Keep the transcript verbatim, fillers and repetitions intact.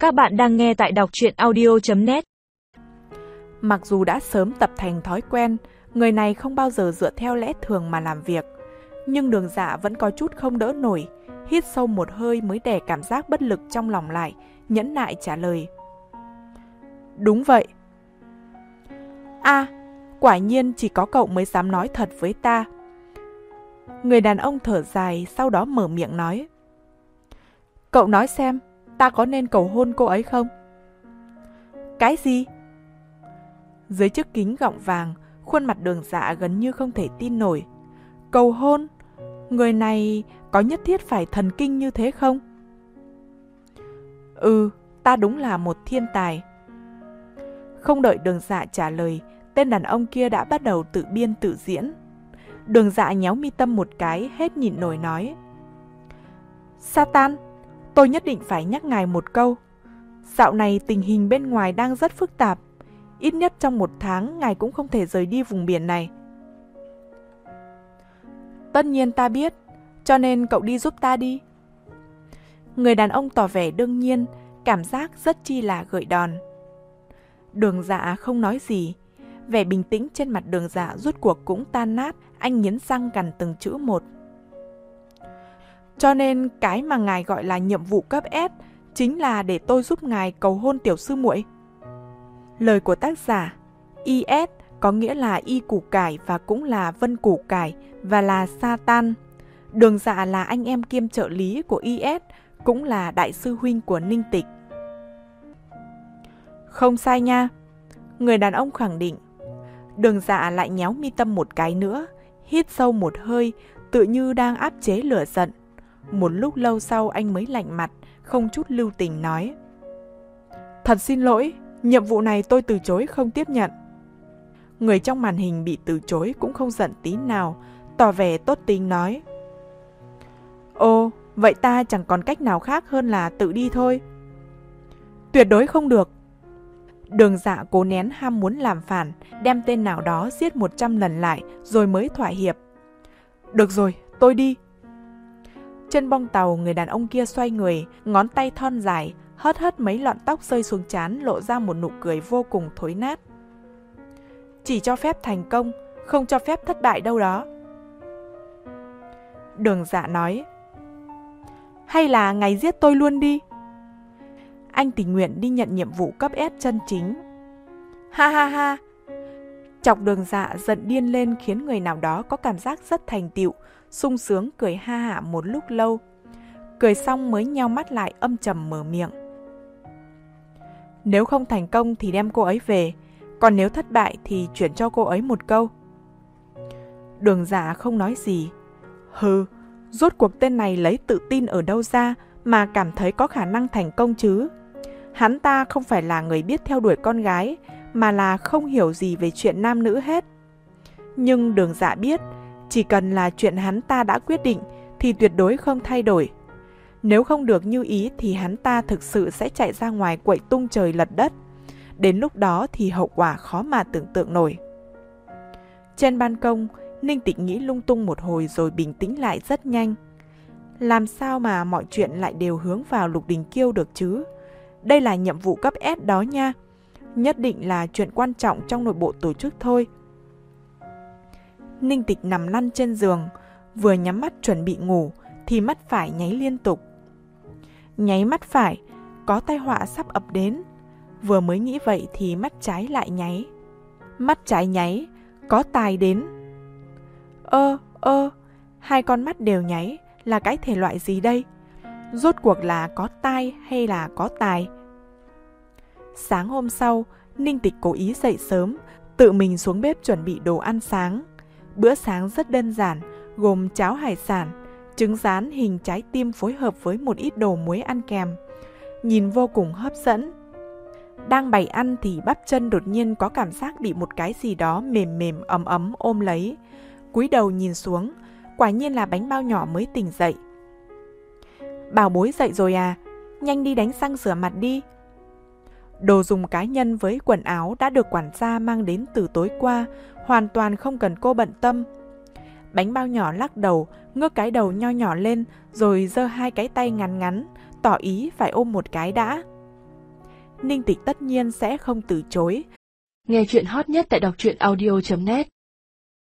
Các bạn đang nghe tại đọc truyện audio chấm net. Mặc dù đã sớm tập thành thói quen, người này không bao giờ dựa theo lẽ thường mà làm việc, nhưng Đường Dạ vẫn có chút không đỡ nổi, hít sâu một hơi mới đè cảm giác bất lực trong lòng lại, nhẫn nại trả lời. Đúng vậy. À, quả nhiên chỉ có cậu mới dám nói thật với ta. Người đàn ông thở dài, sau đó mở miệng nói. Cậu nói xem, ta có nên cầu hôn cô ấy không? Cái gì? Dưới chiếc kính gọng vàng, khuôn mặt Đường Dạ gần như không thể tin nổi. Cầu hôn? Người này có nhất thiết phải thần kinh như thế không? Ừ, ta đúng là một thiên tài. Không đợi Đường Dạ trả lời, tên đàn ông kia đã bắt đầu tự biên tự diễn. Đường Dạ nhéo mi tâm một cái, hết nhịn nổi nói. Satan, tôi nhất định phải nhắc ngài một câu. Dạo này tình hình bên ngoài đang rất phức tạp. Ít nhất trong một tháng, ngài cũng không thể rời đi vùng biển này. Tất nhiên ta biết, cho nên cậu đi giúp ta đi. Người đàn ông tỏ vẻ đương nhiên, cảm giác rất chi là gợi đòn. Đường Dạ không nói gì. Vẻ bình tĩnh trên mặt Đường Dạ rút cuộc cũng tan nát, anh nghiến răng gằn từng chữ một. Cho nên cái mà ngài gọi là nhiệm vụ cấp S chính là để tôi giúp ngài cầu hôn tiểu sư muội. Lời của tác giả i ét có nghĩa là y củ cải và cũng là vân củ cải và là Satan. Đường Dạ là anh em kiêm trợ lý của i ét, cũng là đại sư huynh của Ninh Tịch. Không sai nha, người đàn ông khẳng định. Đường Dạ lại nhéo mi tâm một cái nữa, hít sâu một hơi, tự như đang áp chế lửa giận. Một lúc lâu sau anh mới lạnh mặt, không chút lưu tình nói. Thật xin lỗi, nhiệm vụ này tôi từ chối không tiếp nhận. Người trong màn hình bị từ chối cũng không giận tí nào, tỏ vẻ tốt tính nói. Ồ, vậy ta chẳng còn cách nào khác hơn là tự đi thôi. Tuyệt đối không được. Đường Dạ cố nén ham muốn làm phản, đem tên nào đó giết một trăm lần lại rồi mới thỏa hiệp. Được rồi, tôi đi. Trên bong tàu, người đàn ông kia xoay người, ngón tay thon dài, hớt hớt mấy lọn tóc rơi xuống trán, lộ ra một nụ cười vô cùng thối nát. Chỉ cho phép thành công, không cho phép thất bại đâu đó. Đường Dạ nói. Hay là ngài giết tôi luôn đi. Anh tình nguyện đi nhận nhiệm vụ cấp S chân chính. Ha ha ha. Chọc Đường Dạ giận điên lên khiến người nào đó có cảm giác rất thành tựu, sung sướng cười ha hả một lúc lâu. Cười xong mới nheo mắt lại âm trầm mở miệng. Nếu không thành công thì đem cô ấy về, còn nếu thất bại thì chuyển cho cô ấy một câu. Đường Dạ không nói gì. Hừ, rốt cuộc tên này lấy tự tin ở đâu ra mà cảm thấy có khả năng thành công chứ? Hắn ta không phải là người biết theo đuổi con gái, mà là không hiểu gì về chuyện nam nữ hết. Nhưng Đường Dạ biết, chỉ cần là chuyện hắn ta đã quyết định thì tuyệt đối không thay đổi. Nếu không được như ý thì hắn ta thực sự sẽ chạy ra ngoài quậy tung trời lật đất. Đến lúc đó thì hậu quả khó mà tưởng tượng nổi. Trên ban công, Ninh Tịch nghĩ lung tung một hồi rồi bình tĩnh lại rất nhanh. Làm sao mà mọi chuyện lại đều hướng vào Lục Đình Kiêu được chứ? Đây là nhiệm vụ cấp S đó nha. Nhất định là chuyện quan trọng trong nội bộ tổ chức thôi. Ninh Tịch nằm lăn trên giường, vừa nhắm mắt chuẩn bị ngủ thì mắt phải nháy liên tục. Nháy mắt phải, có tai họa sắp ập đến. Vừa mới nghĩ vậy thì mắt trái lại nháy. Mắt trái nháy, có tài đến. Ơ, ơ, hai con mắt đều nháy, là cái thể loại gì đây? Rốt cuộc là có tai hay là có tài? Sáng hôm sau, Ninh Tịch cố ý dậy sớm, tự mình xuống bếp chuẩn bị đồ ăn sáng. Bữa sáng rất đơn giản, gồm cháo hải sản, trứng rán hình trái tim phối hợp với một ít đồ muối ăn kèm. Nhìn vô cùng hấp dẫn. Đang bày ăn thì bắp chân đột nhiên có cảm giác bị một cái gì đó mềm mềm ấm ấm ôm lấy. Cúi đầu nhìn xuống, quả nhiên là bánh bao nhỏ mới tỉnh dậy. Bảo bối dậy rồi à, nhanh đi đánh răng rửa mặt đi. Đồ dùng cá nhân với quần áo đã được quản gia mang đến từ tối qua, hoàn toàn không cần cô bận tâm. Bánh bao nhỏ lắc đầu, ngước cái đầu nho nhỏ lên, rồi giơ hai cái tay ngắn ngắn, tỏ ý phải ôm một cái đã. Ninh Tịch tất nhiên sẽ không từ chối. Nghe chuyện hot nhất tại đọc truyện audio chấm net.